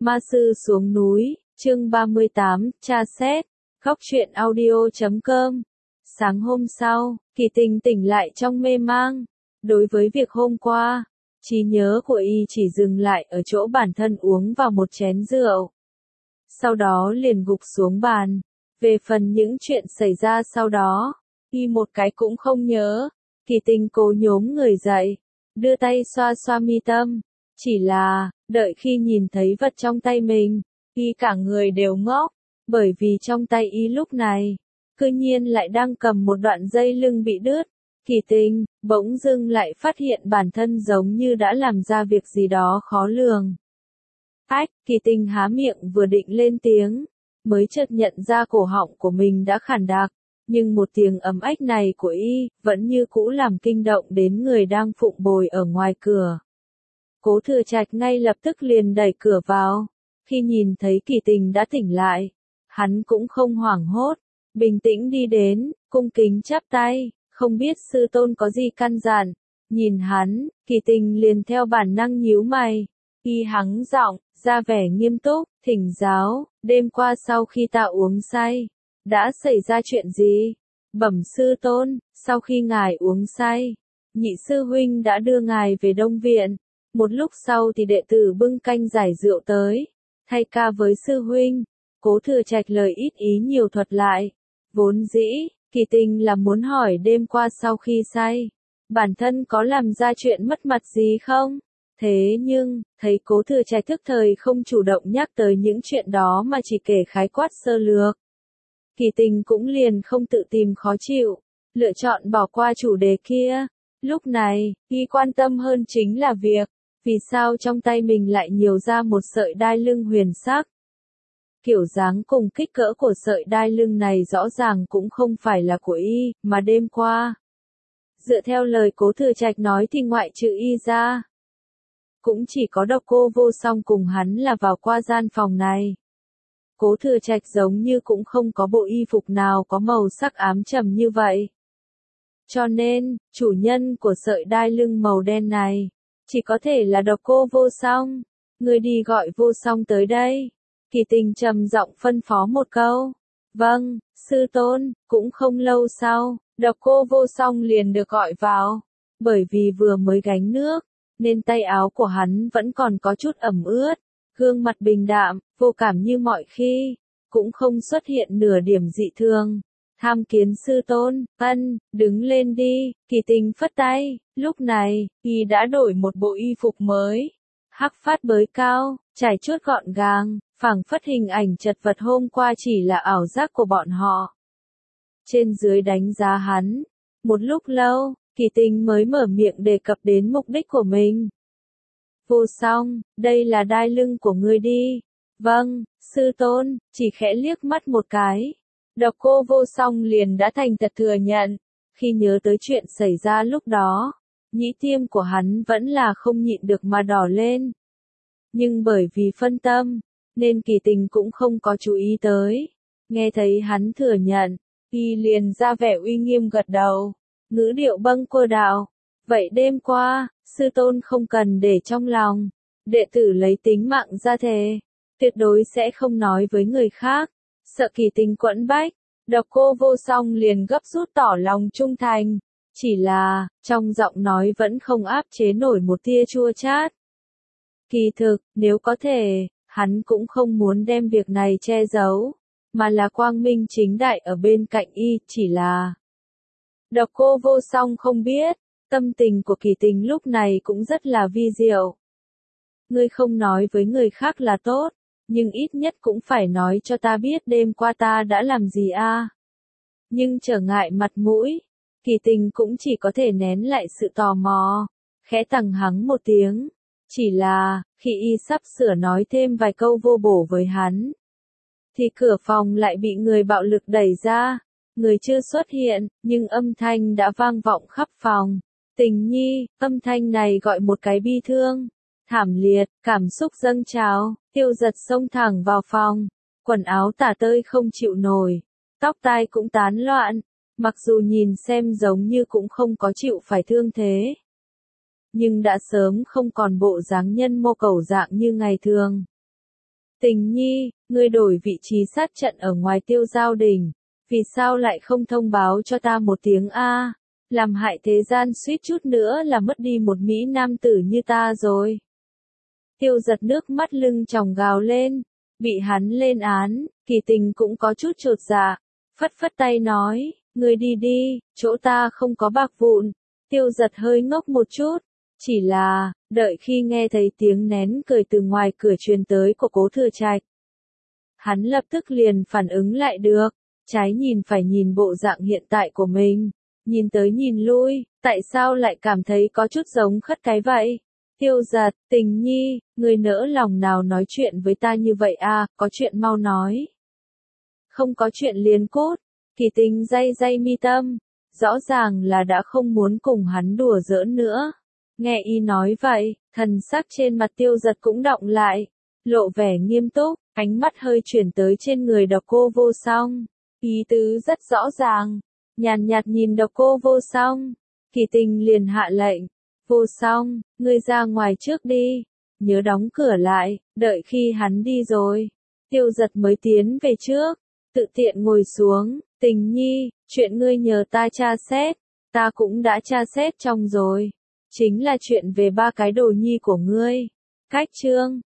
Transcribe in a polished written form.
Ma sư xuống núi, chương 38, tra xét, góc truyện audio.com. Sáng hôm sau, Kỳ Tình tỉnh lại trong mê mang. Đối với việc hôm qua, trí nhớ của y chỉ dừng lại ở chỗ bản thân uống vào một chén rượu. Sau đó liền gục xuống bàn. Về phần những chuyện xảy ra sau đó, y một cái cũng không nhớ. Kỳ Tình cố nhốm người dậy, đưa tay xoa xoa mi tâm. Chỉ là, đợi khi nhìn thấy vật trong tay mình, y cả người đều ngốc, bởi vì trong tay y lúc này, cư nhiên lại đang cầm một đoạn dây lưng bị đứt. Kỳ Tình, bỗng dưng lại phát hiện bản thân giống như đã làm ra việc gì đó khó lường. Ách, Kỳ Tình há miệng vừa định lên tiếng, mới chợt nhận ra cổ họng của mình đã khản đặc, nhưng một tiếng ấm ách này của y, vẫn như cũ làm kinh động đến người đang phụng bồi ở ngoài cửa. Cố Thừa Trạch ngay lập tức liền đẩy cửa vào, khi nhìn thấy Kỳ Tình đã tỉnh lại, hắn cũng không hoảng hốt, bình tĩnh đi đến, cung kính chắp tay, không biết sư tôn có gì căn dặn. Nhìn hắn, Kỳ Tình liền theo bản năng nhíu mày, y hắng giọng, ra vẻ nghiêm túc, thỉnh giáo, đêm qua sau khi ta uống say, đã xảy ra chuyện gì? Bẩm sư tôn, sau khi ngài uống say, nhị sư huynh đã đưa ngài về Đông Viện. Một lúc sau thì đệ tử bưng canh giải rượu tới, thay ca với sư huynh. Cố Thừa Trạch lời ít ý nhiều thuật lại. Vốn dĩ, Kỳ Tình là muốn hỏi đêm qua sau khi say, bản thân có làm ra chuyện mất mặt gì không? Thế nhưng, thấy Cố Thừa Trạch thức thời không chủ động nhắc tới những chuyện đó mà chỉ kể khái quát sơ lược. Kỳ Tình cũng liền không tự tìm khó chịu, lựa chọn bỏ qua chủ đề kia. Lúc này, y quan tâm hơn chính là việc, vì sao trong tay mình lại nhiều ra một sợi đai lưng huyền sắc. Kiểu dáng cùng kích cỡ của sợi đai lưng này rõ ràng cũng không phải là của y, mà đêm qua. Dựa theo lời Cố Thừa Trạch nói thì ngoại trừ y ra, cũng chỉ có Độc Cô Vô Song cùng hắn là vào qua gian phòng này. Cố Thừa Trạch giống như cũng không có bộ y phục nào có màu sắc ám trầm như vậy. Cho nên, chủ nhân của sợi đai lưng màu đen này, chỉ có thể là Độc Cô Vô Song. Người đi gọi Vô Song tới đây. Kỳ Tình trầm giọng phân phó một câu. Vâng, sư tôn. Cũng không lâu sau, Độc Cô Vô Song liền được gọi vào. Bởi vì vừa mới gánh nước, nên tay áo của hắn vẫn còn có chút ẩm ướt. Gương mặt bình đạm, vô cảm như mọi khi, cũng không xuất hiện nửa điểm dị thường. Tham kiến sư tôn, đứng lên đi. Kỳ Tình phất tay, lúc này, y đã đổi một bộ y phục mới. Hắc phát bới cao, trải chuốt gọn gàng, phảng phất hình ảnh chật vật hôm qua chỉ là ảo giác của bọn họ. Trên dưới đánh giá hắn, một lúc lâu, Kỳ Tình mới mở miệng đề cập đến mục đích của mình. Vô Song, đây là đai lưng của ngươi đi. Vâng, sư tôn, chỉ khẽ liếc mắt một cái. Độc Cô Vô Song liền đã thành thật thừa nhận, khi nhớ tới chuyện xảy ra lúc đó, nhĩ tiêm của hắn vẫn là không nhịn được mà đỏ lên. Nhưng bởi vì phân tâm, nên Kỳ Tình cũng không có chú ý tới. Nghe thấy hắn thừa nhận, y liền ra vẻ uy nghiêm gật đầu, ngữ điệu bâng quơ đạo. Vậy đêm qua, sư tôn không cần để trong lòng, đệ tử lấy tính mạng ra thề, tuyệt đối sẽ không nói với người khác. Sợ Kỳ Tình quẫn bách, Độc Cô Vô Song liền gấp rút tỏ lòng trung thành, chỉ là, trong giọng nói vẫn không áp chế nổi một tia chua chát. Kỳ thực, nếu có thể, hắn cũng không muốn đem việc này che giấu, mà là quang minh chính đại ở bên cạnh y, chỉ là Độc Cô Vô Song không biết, tâm tình của Kỳ Tình lúc này cũng rất là vi diệu. Ngươi không nói với người khác là tốt, nhưng ít nhất cũng phải nói cho ta biết đêm qua ta đã làm gì a. Nhưng trở ngại mặt mũi, Kỳ Tình cũng chỉ có thể nén lại sự tò mò, khẽ tằng hắng một tiếng. Chỉ là, khi y sắp sửa nói thêm vài câu vô bổ với hắn, thì cửa phòng lại bị người bạo lực đẩy ra. Người chưa xuất hiện, nhưng âm thanh đã vang vọng khắp phòng. Tình nhi, âm thanh này gọi một cái bi thương, thảm liệt, cảm xúc dâng trào, Tiêu Giật xông thẳng vào phòng, quần áo tả tơi không chịu nổi, tóc tai cũng tán loạn, mặc dù nhìn xem giống như cũng không có chịu phải thương thế, nhưng đã sớm không còn bộ dáng nhân mô cầu dạng như ngày thường. Tình nhi, ngươi đổi vị trí sát trận ở ngoài Tiêu Giao Đình, vì sao lại không thông báo cho ta một tiếng a? Làm hại thế gian suýt chút nữa là mất đi một mỹ nam tử như ta rồi. Tiêu Giật nước mắt lưng tròng gào lên, bị hắn lên án, Kỳ Tình cũng có chút chột dạ, phất phất tay nói, ngươi đi đi, chỗ ta không có bạc vụn. Tiêu Giật hơi ngốc một chút, chỉ là, đợi khi nghe thấy tiếng nén cười từ ngoài cửa truyền tới của Cố Thừa Trạch. Hắn lập tức liền phản ứng lại được, trái nhìn phải nhìn bộ dạng hiện tại của mình, nhìn tới nhìn lui, tại sao lại cảm thấy có chút giống khất cái vậy? Tiêu Giật, Tình nhi, người nỡ lòng nào nói chuyện với ta như vậy à, có chuyện mau nói. Không có chuyện liền cốt, Kỳ Tình day day mi tâm, rõ ràng là đã không muốn cùng hắn đùa giỡn nữa. Nghe y nói vậy, thần sắc trên mặt Tiêu Giật cũng đọng lại, lộ vẻ nghiêm túc, ánh mắt hơi chuyển tới trên người Độc Cô Vô Song. Ý tứ rất rõ ràng, nhàn nhạt nhìn Độc Cô Vô Song, Kỳ Tình liền hạ lệnh, Vô Song, ngươi ra ngoài trước đi, nhớ đóng cửa lại, đợi khi hắn đi rồi, Tiêu Giật mới tiến về trước, tự tiện ngồi xuống, Tình nhi, chuyện ngươi nhờ ta tra xét, ta cũng đã tra xét trong rồi, chính là chuyện về ba cái đồ nhi của ngươi. Cách chương